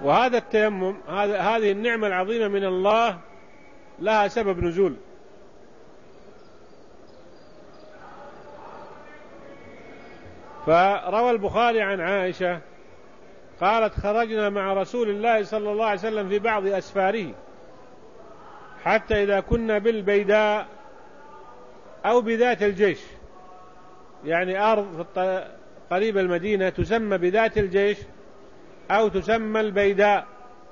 وهذا التيمم هذه النعمة العظيمة من الله لها سبب نزول. فروى البخاري عن عائشة قالت: خرجنا مع رسول الله صلى الله عليه وسلم في بعض أسفاره حتى إذا كنا بالبيداء أو بذات الجيش، يعني أرض قريب المدينة تسمى بذات الجيش أو تسمى البيداء،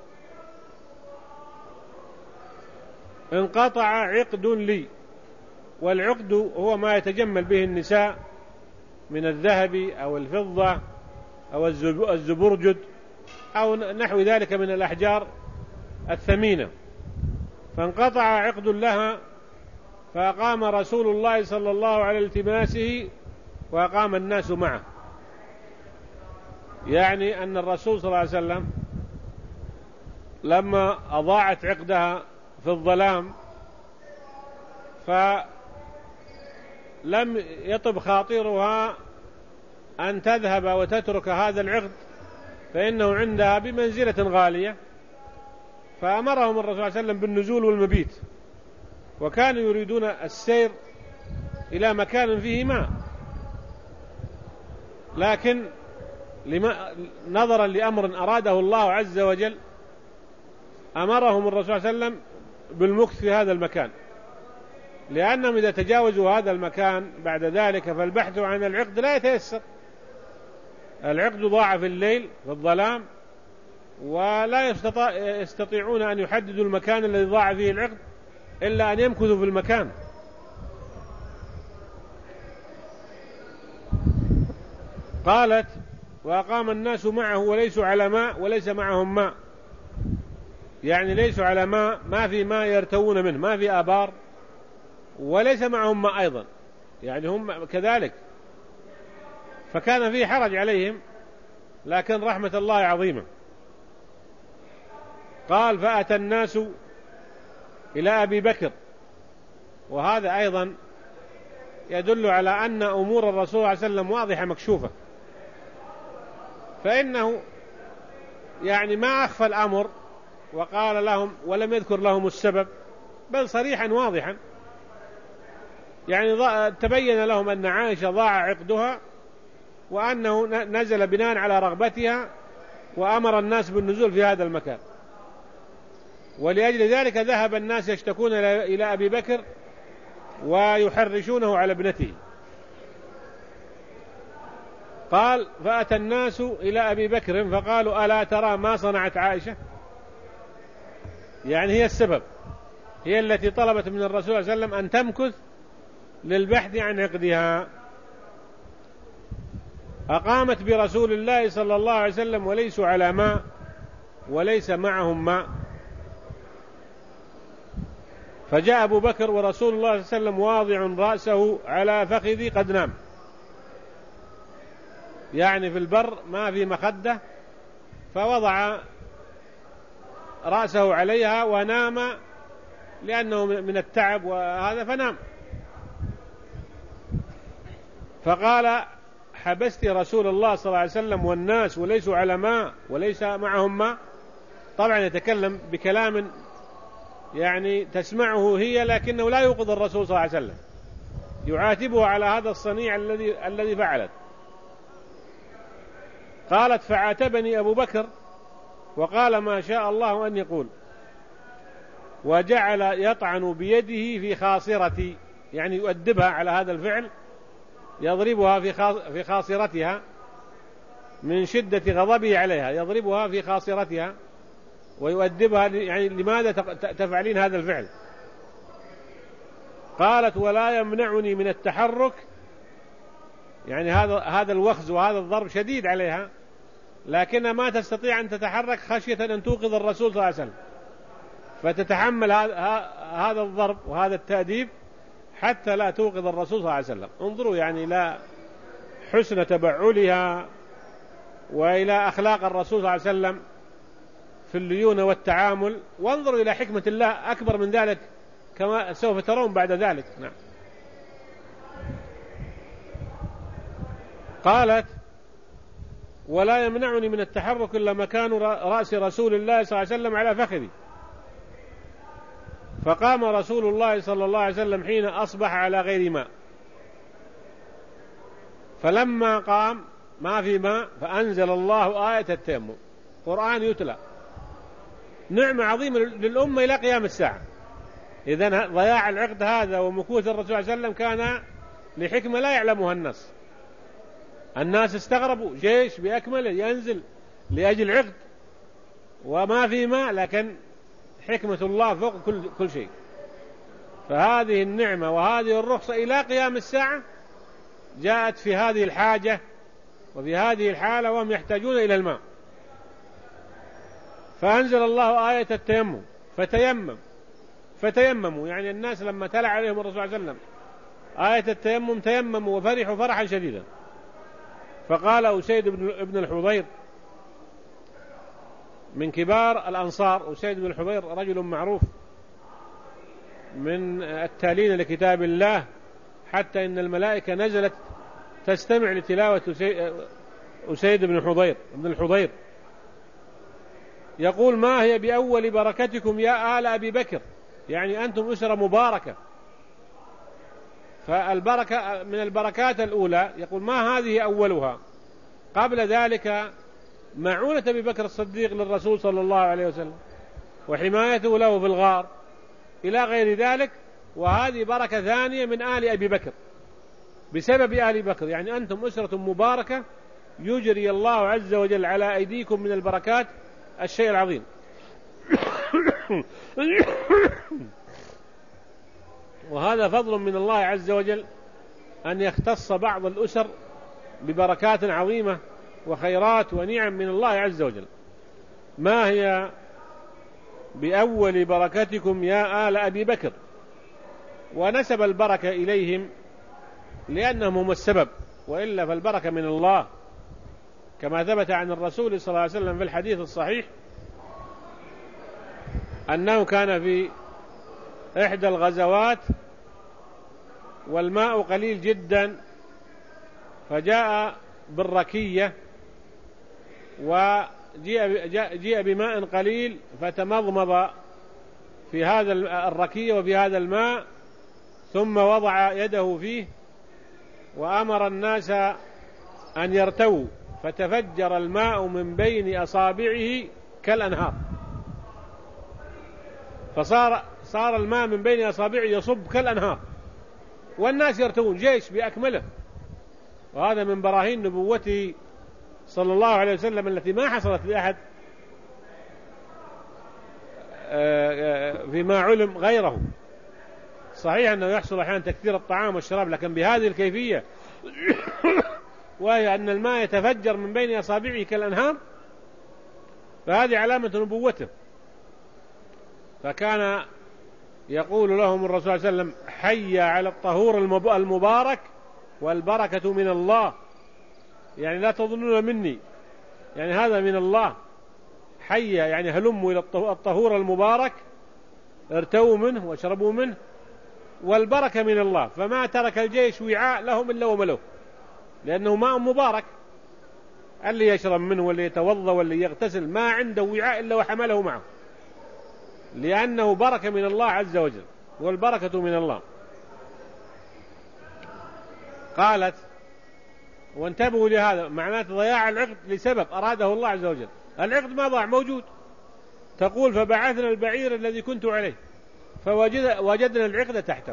انقطع عقد لي، والعقد هو ما يتجمل به النساء من الذهب أو الفضة أو الزبرجد أو نحو ذلك من الأحجار الثمينة، فانقطع عقد لها، فأقام رسول الله صلى الله عليه التماسه وأقام الناس معه. يعني أن الرسول صلى الله عليه وسلم لما أضاعت عقدها في الظلام فلم يطب خاطرها أن تذهب وتترك هذا العقد، فإنه عندها بمنزلة غالية، فأمرهم الرسول صلى الله عليه وسلم بالنزول والمبيت، وكانوا يريدون السير إلى مكان فيه ماء، لكن نظرا لأمر أراده الله عز وجل أمرهم الرسول صلى الله عليه وسلم بالمكث في هذا المكان، لأنهم إذا تجاوزوا هذا المكان بعد ذلك فالبحث عن العقد لا يتيسر. العقد ضاع في الليل في الظلام، ولا يستطيعون أن يحددوا المكان الذي ضاع فيه العقد إلا أن يمكثوا في المكان. قالت: وأقام الناس معه وليسوا على ماء وليس معهم ماء، يعني ليسوا على ماء، ما في ماء يرتوون منه، ما في آبار، وليس معهم ماء أيضا، يعني هم كذلك، فكان فيه حرج عليهم، لكن رحمة الله عظيمة. قال: فأتى الناس إلى أبي بكر، وهذا أيضا يدل على أن أمور الرسول صلى الله عليه وسلم واضحة مكشوفة، فإنه يعني ما أخفى الأمر وقال لهم ولم يذكر لهم السبب، بل صريحا واضحا، يعني تبين لهم أن عائشة ضاع عقدها وأنه نزل بناء على رغبتها، وأمر الناس بالنزول في هذا المكان، ولأجل ذلك ذهب الناس يشتكون إلى أبي بكر ويحرشونه على ابنته. قال: فأتى الناس إلى أبي بكر فقالوا: ألا ترى ما صنعت عائشة؟ يعني هي السبب، هي التي طلبت من الرسول صلى الله عليه وسلم أن تمكث للبحث عن عقدها. أقامت برسول الله صلى الله عليه وسلم وليسوا على ماء وليس معهم ماء، فجاء أبو بكر ورسول الله صلى الله عليه وسلم واضع رأسه على فخذي قد نام، يعني في البر ما في مخدة، فوضع رأسه عليها ونام لأنه من التعب وهذا، فنام. فقال: حبست رسول الله صلى الله عليه وسلم والناس وليسوا على ماء وليس معهم ماء. طبعا يتكلم بكلام يعني تسمعه هي، لكنه لا يوقظ الرسول صلى الله عليه وسلم، يعاتبه على هذا الصنيع الذي فعلت. قالت: فعاتبني أبو بكر وقال ما شاء الله أن يقول، وجعل يطعن بيده في خاصرتي، يعني يؤدبها على هذا الفعل، يضربها في خاصرتها من شدة غضبه عليها، يضربها في خاصرتها ويؤدبها، يعني لماذا تفعلين هذا الفعل؟ قالت: ولا يمنعني من التحرك، يعني هذا الوخز وهذا الضرب شديد عليها، لكنها ما تستطيع أن تتحرك خشية أن توقظ الرسول صلى الله عليه وسلم، فتتحمل هذا الضرب وهذا التأديب حتى لا توقظ الرسول صلى الله عليه وسلم. انظروا يعني إلى حسن تبعلها وإلى أخلاق الرسول صلى الله عليه وسلم في الليونة والتعامل، وانظروا إلى حكمة الله أكبر من ذلك كما سوف ترون بعد ذلك. نعم. قالت: ولا يمنعني من التحرك إلا مكان رأس رسول الله صلى الله عليه وسلم على فخذي. فقام رسول الله صلى الله عليه وسلم حين أصبح على غير ماء، فلما قام ما في ماء فأنزل الله آية التيمم، قرآن يتلى، نعمة عظيمة للأمة إلى قيام الساعة. إذن ضياع العقد هذا ومكوث الرسول صلى الله عليه وسلم كان لحكمة لا يعلمها الناس استغربوا، جيش بأكمله ينزل لأجل عقد وما في ماء، لكن حكمة الله فوق كل شيء. فهذه النعمة وهذه الرخصة إلى قيام الساعة جاءت في هذه الحاجة وفي هذه الحالة وهم يحتاجون إلى الماء. فأنزل الله آية التيمم فتيمموا، يعني الناس لما تلا عليهم الرسول صلى الله عليه وسلم آية التيمم تيمموا وفرحوا فرحا شديدا. فقال أسيد بن الحضير من كبار الأنصار، أسيد بن الحضير رجل معروف من التالين لكتاب الله، حتى إن الملائكة نزلت تستمع لتلاوة أسيد بن الحضير. يقول: ما هي بأول بركتكم يا آل أبي بكر، يعني أنتم أسرة مباركة. فالبركة من البركات الأولى، يقول: ما هذه أولها؟ قبل ذلك معونة أبي بكر الصديق للرسول صلى الله عليه وسلم وحمايته له في الغار إلى غير ذلك، وهذه بركة ثانية من آل أبي بكر بسبب آل بكر، يعني أنتم أسرة مباركة يجري الله عز وجل على أيديكم من البركات الشيء العظيم. وهذا فضل من الله عز وجل أن يختص بعض الأسر ببركات عظيمة وخيرات ونعم من الله عز وجل. ما هي بأول بركتكم يا آل أبي بكر؟ ونسب البركة إليهم لأنهم هم السبب، وإلا فالبركة من الله، كما ثبت عن الرسول صلى الله عليه وسلم في الحديث الصحيح أنه كان في إحدى الغزوات والماء قليل جدا، فجاء بالركية وجاء بماء قليل، فتمضمض في هذا الركية وفي هذا الماء، ثم وضع يده فيه وأمر الناس أن يرتووا، فتفجر الماء من بين أصابعه كالأنهار، فصار الماء من بين أصابعه يصب كالأنهار، والناس يرتوون، جيش بأكمله. وهذا من براهين نبوته صلى الله عليه وسلم التي ما حصلت لأحد فيما علم غيره. صحيح أنه يحصل أحيانا تكثير الطعام والشراب، لكن بهذه الكيفية، وهي أن الماء يتفجر من بين أصابعه كالأنهار، فهذه علامة نبوته. فكان يقول لهم الرسول صلى الله عليه وسلم: حي على الطهور المبارك والبركة من الله، يعني لا تظنون مني، يعني هذا من الله. حي يعني هلموا إلى الطهور المبارك، ارتووا منه واشربوا منه، والبركة من الله. فما ترك الجيش وعاء لهم إلا وملوه، لأنه ماء مبارك، اللي يشرب منه واللي يتوضى واللي يغتسل ما عنده وعاء إلا وحمله معه، لأنه بركة من الله عز وجل، والبركة من الله. قالت: وانتبهوا لهذا، معناه ضياع العقد لسبب أراده الله عز وجل، العقد ما ضاع، موجود. تقول: فبعثنا البعير الذي كنت عليه فوجدنا العقد تحته،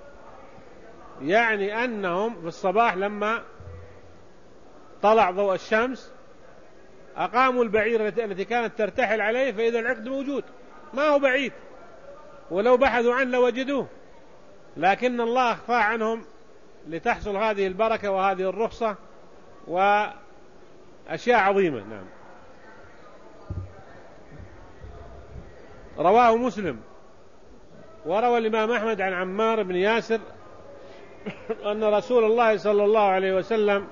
يعني أنهم في الصباح لما طلع ضوء الشمس أقاموا البعير التي كانت ترتحل عليه، فإذا العقد موجود، ما هو بعيد، ولو بحثوا عنه لوجدوه، لكن الله أخفى عنهم لتحصل هذه البركة وهذه الرخصة وأشياء عظيمة. نعم. رواه مسلم، وروى الإمام أحمد عن عمار بن ياسر أن رسول الله صلى الله عليه وسلم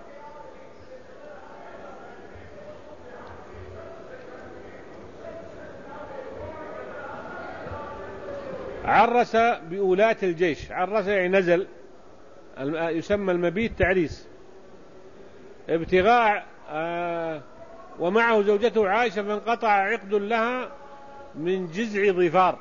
عرس بأولاة الجيش. عرس يعني نزل، يسمى المبيت تعريس، ابتغاء ومعه زوجته عائشة فانقطع عقد لها من جذع ظفار،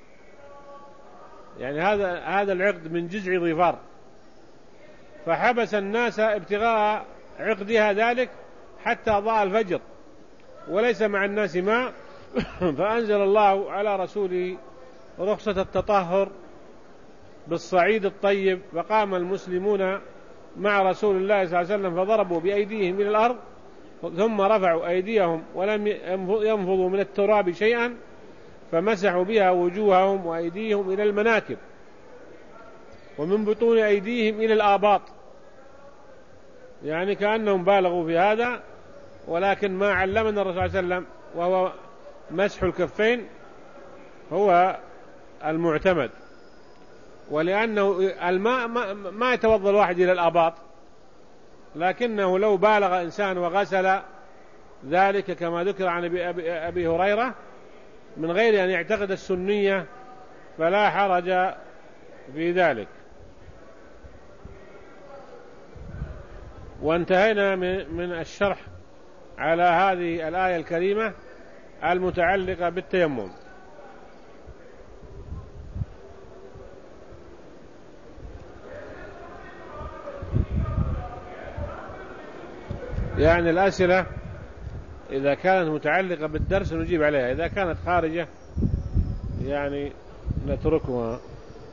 يعني هذا العقد من جذع ظفار، فحبس الناس ابتغاء عقدها ذلك حتى ضاء الفجر وليس مع الناس ماء، فأنزل الله على رسوله رخصة التطهر بالصعيد الطيب، فقام المسلمون مع رسول الله صلى الله عليه وسلم فضربوا بأيديهم إلى الأرض ثم رفعوا أيديهم ولم ينفضوا من التراب شيئا، فمسحوا بها وجوههم وأيديهم إلى المناكب ومن بطون أيديهم إلى الآباط، يعني كأنهم بالغوا في هذا، ولكن ما علمنا الرسول صلى الله عليه وسلم وهو مسح الكفين هو المعتمد، ولأنه الماء ما يتوضأ الواحد إلى الآباط، لكنه لو بالغ إنسان وغسل ذلك كما ذكر عن أبي هريرة من غير أن يعتقد السنية فلا حرج في ذلك. وانتهينا من الشرح على هذه الآية الكريمة المتعلقة بالتيمم. يعني الأسئلة إذا كانت متعلقة بالدرس نجيب عليها، إذا كانت خارجة يعني نتركها.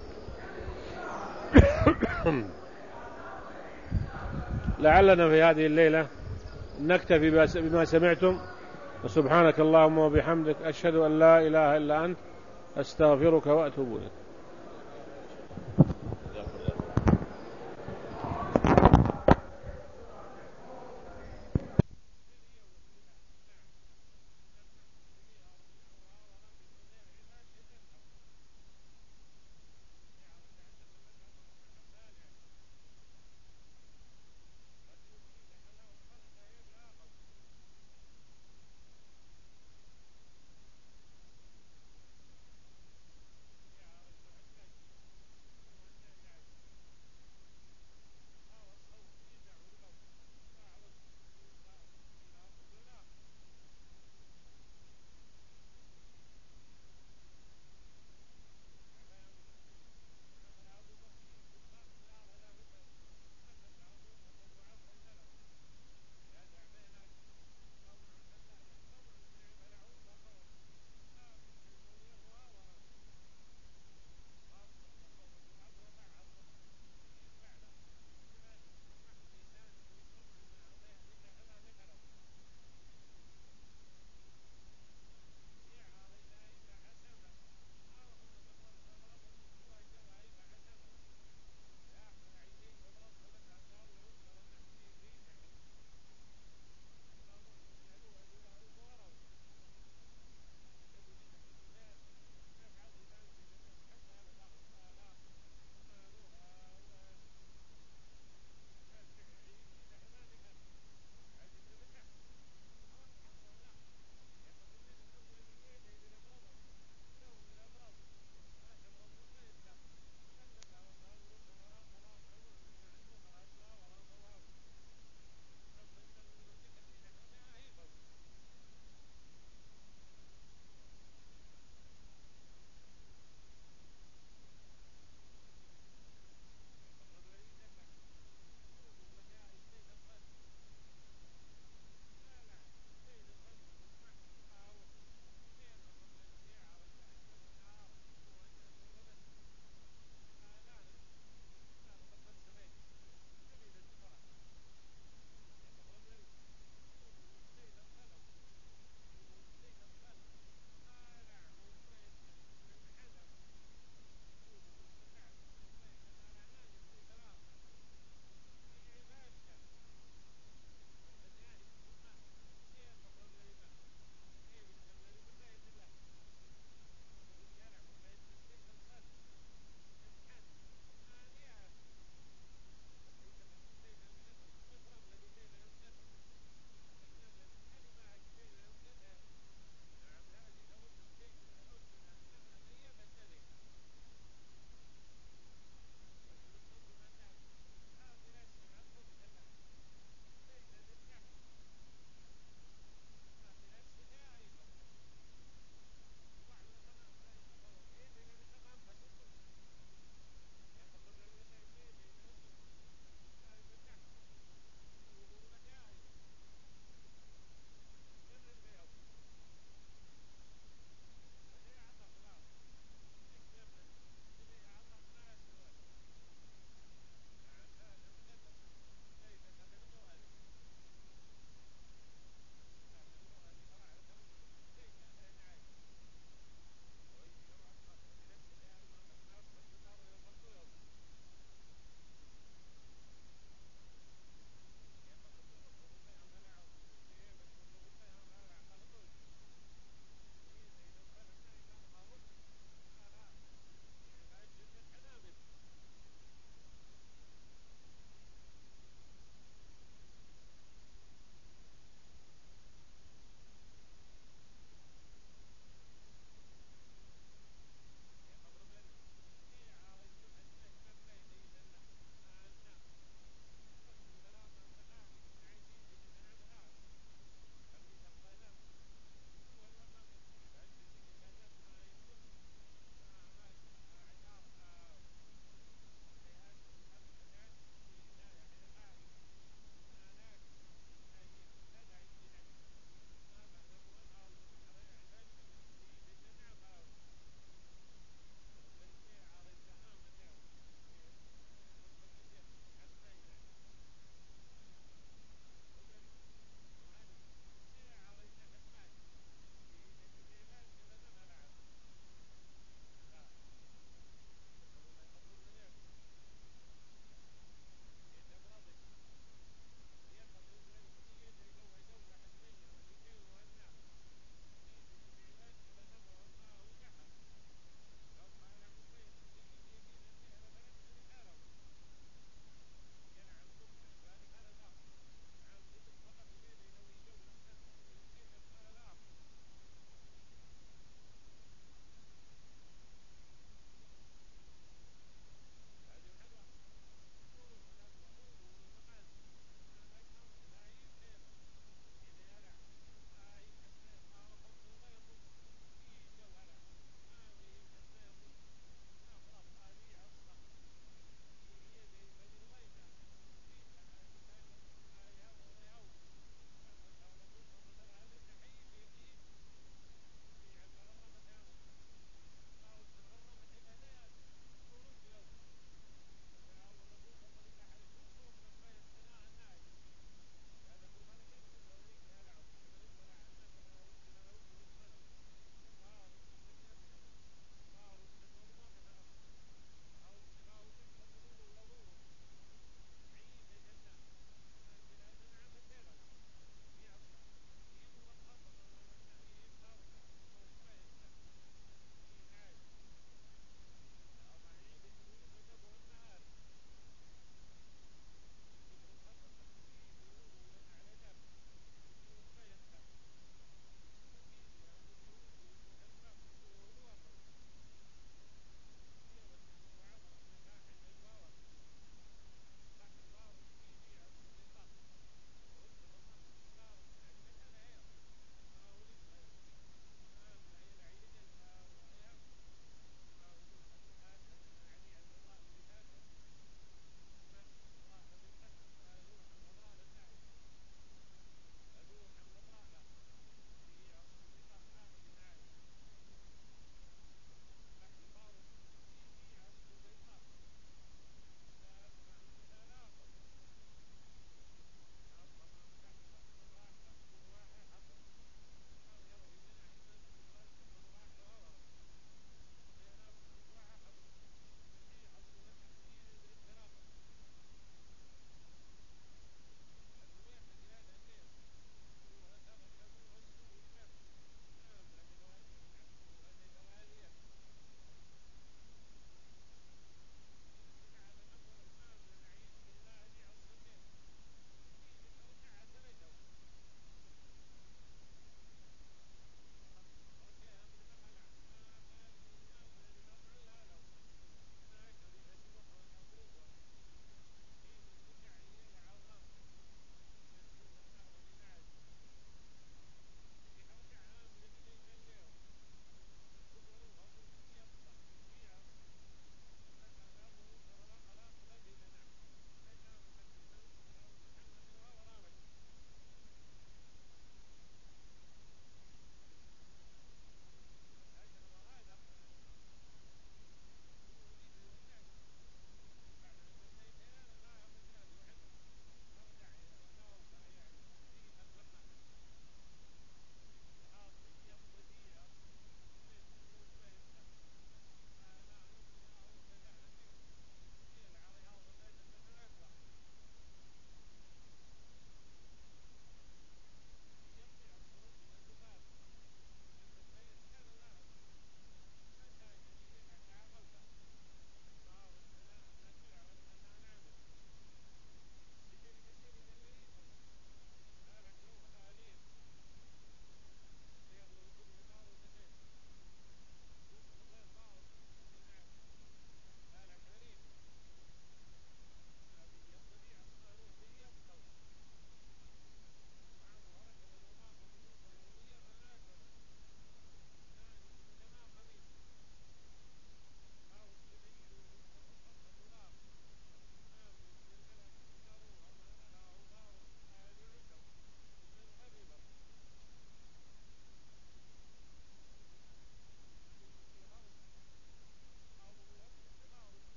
لعلنا في هذه الليلة نكتفي بما سمعتم، وسبحانك اللهم وبحمدك أشهد أن لا إله إلا أنت أستغفرك وأتوب إليك.